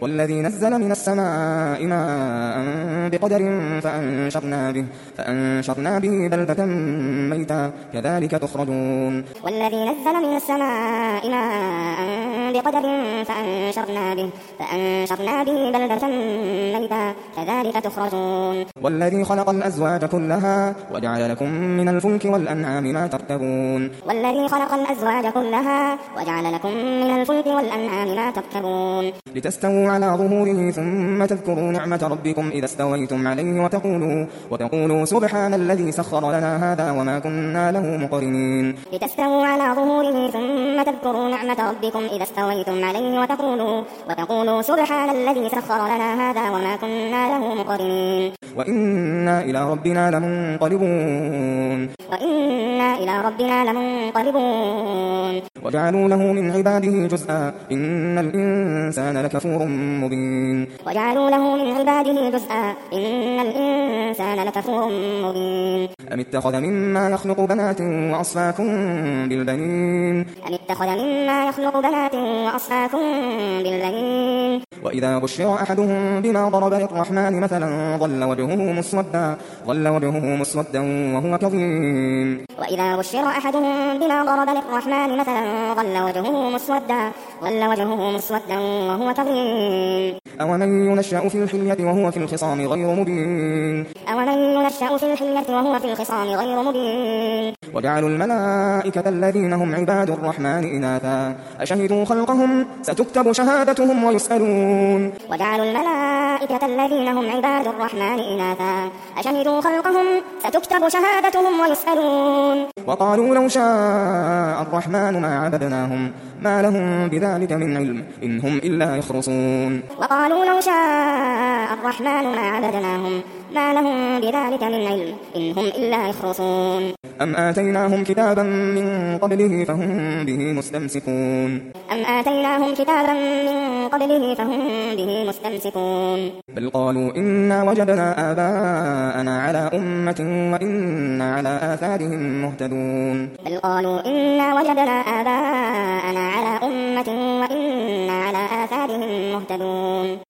والذي نزل من السماء ماء بقدر فأنشرنا به بلدة ميتا كذلك تخرجون والذي نزل من السماء ماء بقدر فأنشرنا به بلدة ميتا كذلك تخرجون والذي خلق الأزواج كلها وجعل لكم من الفلك والأنعام ما تركبون لتستووا على ظهوره ثم تذكروا نعمة ربكم إذا استويتم عليه وتقولوا سبحان الذي سخر لنا هذا وما كنا له مقرنين لتستووا على ظهوره ثم تذكروا نعمة ربكم إذا استويتم عليه وتقولوا سبحان الذي سخر لنا هذا وما كنا له مقرنين وإنا إلى ربنا لمنقلبون وجعلوا له من عباده جزءا إن الإنسان لكفور مبين أم اتخذ مما يخلق بنات وأصفاكم بالبنين وإذا بشر أحدهم بما ضرب للرحمن مثلا ظل وجهه مسودا وهو كظيم وإذا بشر أحدهم بما ضرب للرحمن مثلا ظل وجهه مسودا وهو كظيم أومن ينشأ في الحلية وهو في الخصام غير مبين وجعلوا الملائكة الذين هم عباد الرحمن إناثا أشهدوا خلقهم ستكتب شهادتهم ويسألون وقالوا لو شاء الرحمن ما عبدناهم ما لهم بذلك من علم إن هم إلا يخرصون أم آتيناهم كتابا من قبله فهم به مستمسكون بل قالوا إنا وجدنا آباءنا على أمة وإنا على آثارهم مهتدون